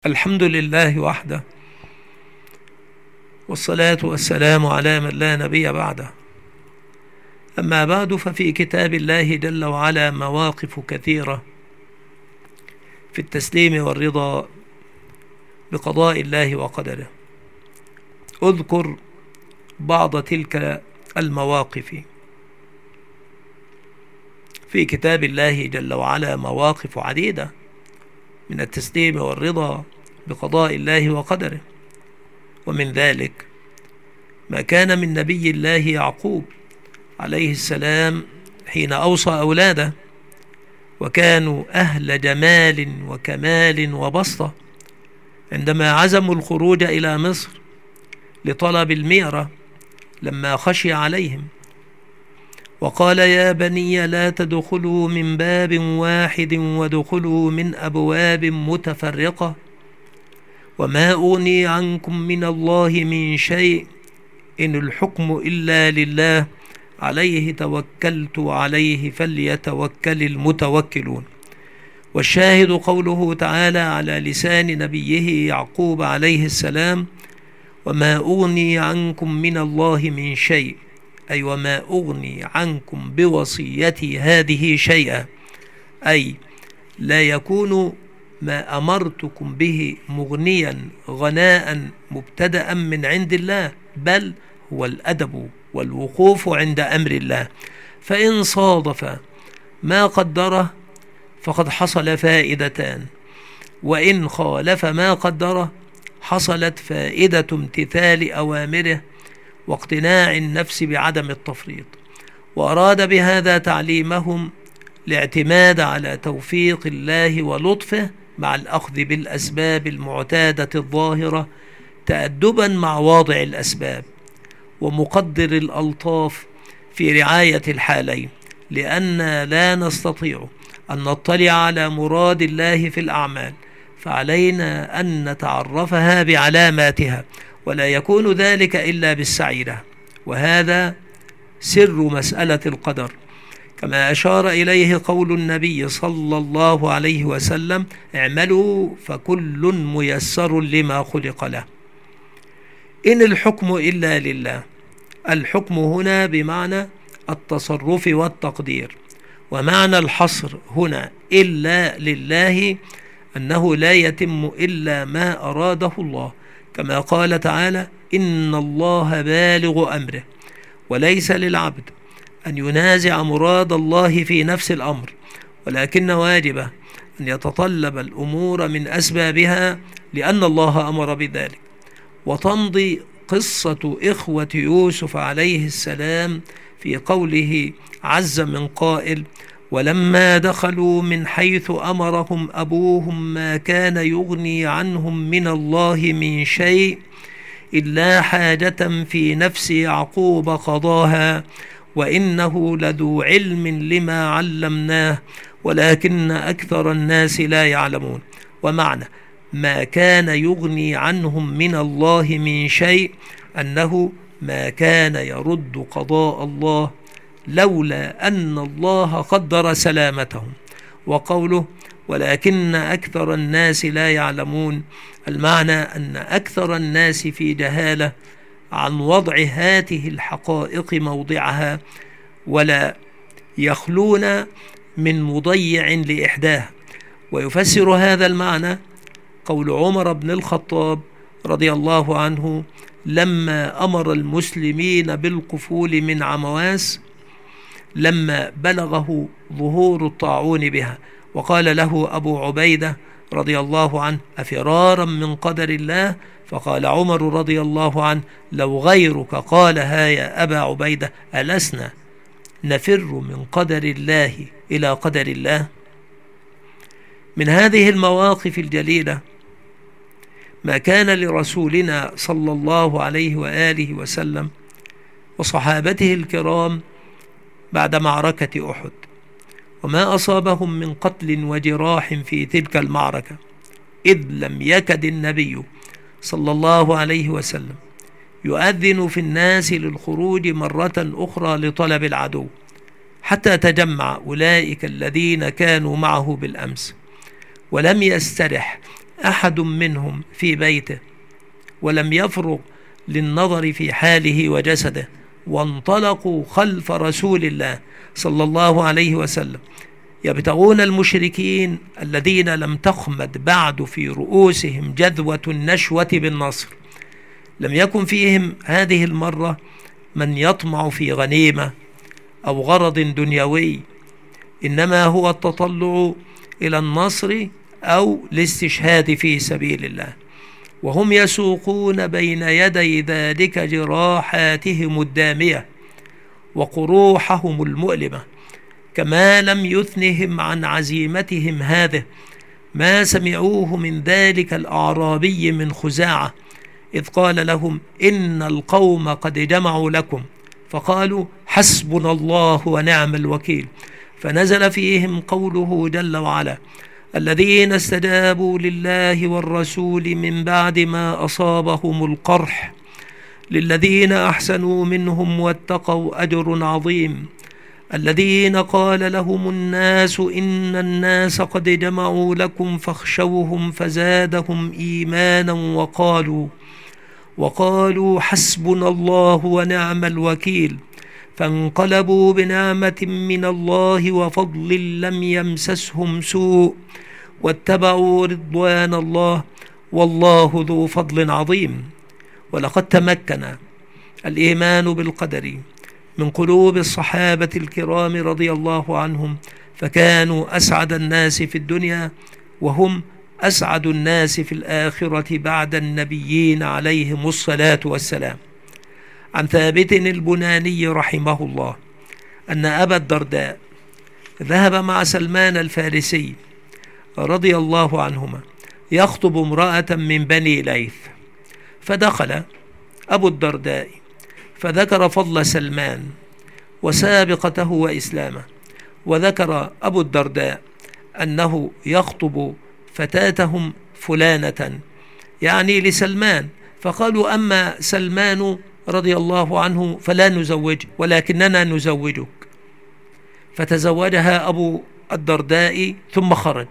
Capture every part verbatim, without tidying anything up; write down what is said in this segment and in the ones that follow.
الحمد لله وحده، والصلاة والسلام على من لا نبي بعده. أما بعد، ففي كتاب الله جل وعلا مواقف كثيرة في التسليم والرضا بقضاء الله وقدره. أذكر بعض تلك المواقف. في كتاب الله جل وعلا مواقف عديدة من التسليم والرضا بقضاء الله وقدره، ومن ذلك ما كان من نبي الله يعقوب عليه السلام حين أوصى أولاده، وكانوا أهل جمال وكمال وبسطة، عندما عزموا الخروج إلى مصر لطلب الميرة لما خشي عليهم، وقال: يا بني لا تدخلوا من باب واحد وادخلوا من أبواب متفرقة، وما أغني عنكم من الله من شيء، إن الحكم إلا لله، عليه توكلت عليه فليتوكل المتوكلون. والشاهد قوله تعالى على لسان نبيه يعقوب عليه السلام: وما أغني عنكم من الله من شيء، أي وما أغني عنكم بوصيتي هذه شيئا، أي لا يكون ما أمرتكم به مغنيا غناء مبتدأ من عند الله، بل هو الأدب والوقوف عند أمر الله، فإن صادف ما قدره فقد حصل فائدتان، وإن خالف ما قدره حصلت فائدة امتثال أوامره واقتناع النفس بعدم التفريط. وأراد بهذا تعليمهم الاعتماد على توفيق الله ولطفه مع الأخذ بالأسباب المعتادة الظاهرة، تأدبا مع واضع الأسباب ومقدر الألطاف في رعاية الحالين، لأننا لا نستطيع أن نطلع على مراد الله في الأعمال، فعلينا أن نتعرفها بعلاماتها، ولا يكون ذلك إلا بالسعي لها، وهذا سر مسألة القدر، كما أشار إليه قول النبي صلى الله عليه وسلم: اعملوا فكل ميسر لما خلق له. إن الحكم إلا لله، الحكم هنا بمعنى التصرف والتقدير، ومعنى الحصر هنا إلا لله أنه لا يتم إلا ما أراده الله، كما قال تعالى: إن الله بالغ أمره. وليس للعبد أن ينازع مراد الله في نفس الأمر، ولكن واجبه أن يتطلب الأمور من أسبابها، لأن الله أمر بذلك. وتمضي قصة إخوة يوسف عليه السلام في قوله عز من قائل: ولما دخلوا من حيث أمرهم أبوهم ما كان يغني عنهم من الله من شيء إلا حاجة في نفس يعقوب قضاها، وإنه لذو علم لما علمناه ولكن أكثر الناس لا يعلمون. ومعنى ما كان يغني عنهم من الله من شيء أنه ما كان يرد قضاء الله لولا أن الله قدر سلامتهم. وقوله ولكن أكثر الناس لا يعلمون، المعنى أن أكثر الناس في جهالة عن وضع هذه الحقائق موضعها، ولا يخلون من مضيع لإحداها. ويفسر هذا المعنى قول عمر بن الخطاب رضي الله عنه لما أمر المسلمين بالقفول من عمواس لما بلغه ظهور الطاعون بها، وقال له أبو عبيدة رضي الله عنه: أفرارا من قدر الله؟ فقال عمر رضي الله عنه: لو غيرك قالها يا أبا عبيدة ألسنا نفر من قدر الله إلى قدر الله؟ من هذه المواقف الجليلة ما كان لرسولنا صلى الله عليه وآله وسلم وصحابته الكرام بعد معركة أحد، وما أصابهم من قتل وجراح في تلك المعركة، إذ لم يكد النبي صلى الله عليه وسلم يؤذن في الناس للخروج مرة أخرى لطلب العدو، حتى تجمع أولئك الذين كانوا معه بالأمس، ولم يسترح أحد منهم في بيته ولم يفرغ للنظر في حاله وجسده، وانطلقوا خلف رسول الله صلى الله عليه وسلم يبتغون المشركين الذين لم تخمد بعد في رؤوسهم جذوة النشوة بالنصر. لم يكن فيهم هذه المرة من يطمع في غنيمة أو غرض دنيوي، إنما هو التطلع إلى النصر أو الاستشهاد في سبيل الله، وهم يسوقون بين يدي ذلك جراحاتهم الدامية وقروحهم المؤلمة، كما لم يثنهم عن عزيمتهم هذه ما سمعوه من ذلك الأعرابي من خزاعة إذ قال لهم إن القوم قد جمعوا لكم فقالوا حسبنا الله ونعم الوكيل، فنزل فيهم قوله جل وعلا الذين استجابوا لله والرسول من بعد ما أصابهم القرح للذين أحسنوا منهم واتقوا أجر عظيم، الذين قال لهم الناس إن الناس قد جمعوا لكم فاخشوهم فزادهم إيمانا وقالوا وقالوا حسبنا الله ونعم الوكيل، فانقلبوا بنعمة من الله وفضل لم يمسسهم سوء واتبعوا رضوان الله والله ذو فضل عظيم. ولقد تمكن الإيمان بالقدر من قلوب الصحابة الكرام رضي الله عنهم، فكانوا أسعد الناس في الدنيا وهم أسعد الناس في الآخرة بعد النبيين عليهم الصلاة والسلام. عن ثابت البناني رحمه الله أن أبا الدرداء ذهب مع سلمان الفارسي رضي الله عنهما يخطب امرأة من بني ليث، فدخل أبو الدرداء فذكر فضل سلمان وسابقته وإسلامه، وذكر أبو الدرداء أنه يخطب فتاتهم فلانة يعني لسلمان، فقالوا أما سلمان رضي الله عنه فلا نزوج ولكننا نزوجك، فتزوجها أبو الدرداء ثم خرج،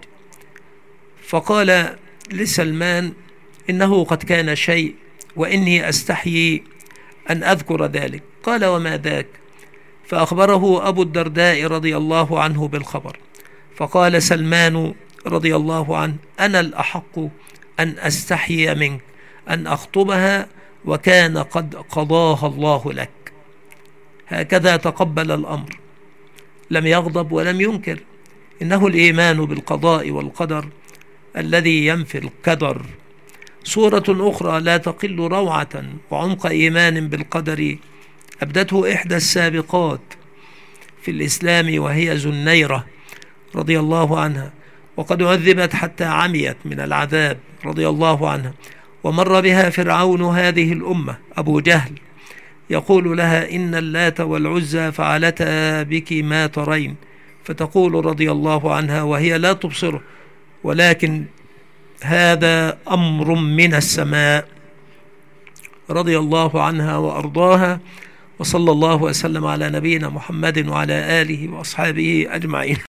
فقال لسلمان إنه قد كان شيء وإني أستحيي أن أذكر ذلك. قال وما ذاك؟ فأخبره أبو الدرداء رضي الله عنه بالخبر، فقال سلمان رضي الله عنه أنا الأحق أن أستحيي منك أن أخطبها وكان قد قضاها الله لك. هكذا تقبل الأمر، لم يغضب ولم ينكر، إنه الإيمان بالقضاء والقدر الذي ينفي القدر. صورة أخرى لا تقل روعة وعمق إيمان بالقدر أبدته إحدى السابقات في الإسلام وهي زنيرة رضي الله عنها، وقد عذبت حتى عميت من العذاب رضي الله عنها، ومر بها فرعون هذه الأمة أبو جهل يقول لها إن اللات والعزى فعلتا بك ما ترين، فتقول رضي الله عنها وهي لا تبصره ولكن هذا أمر من السماء، رضي الله عنها وأرضاها، وصلى الله وسلم على نبينا محمد وعلى آله وأصحابه أجمعين.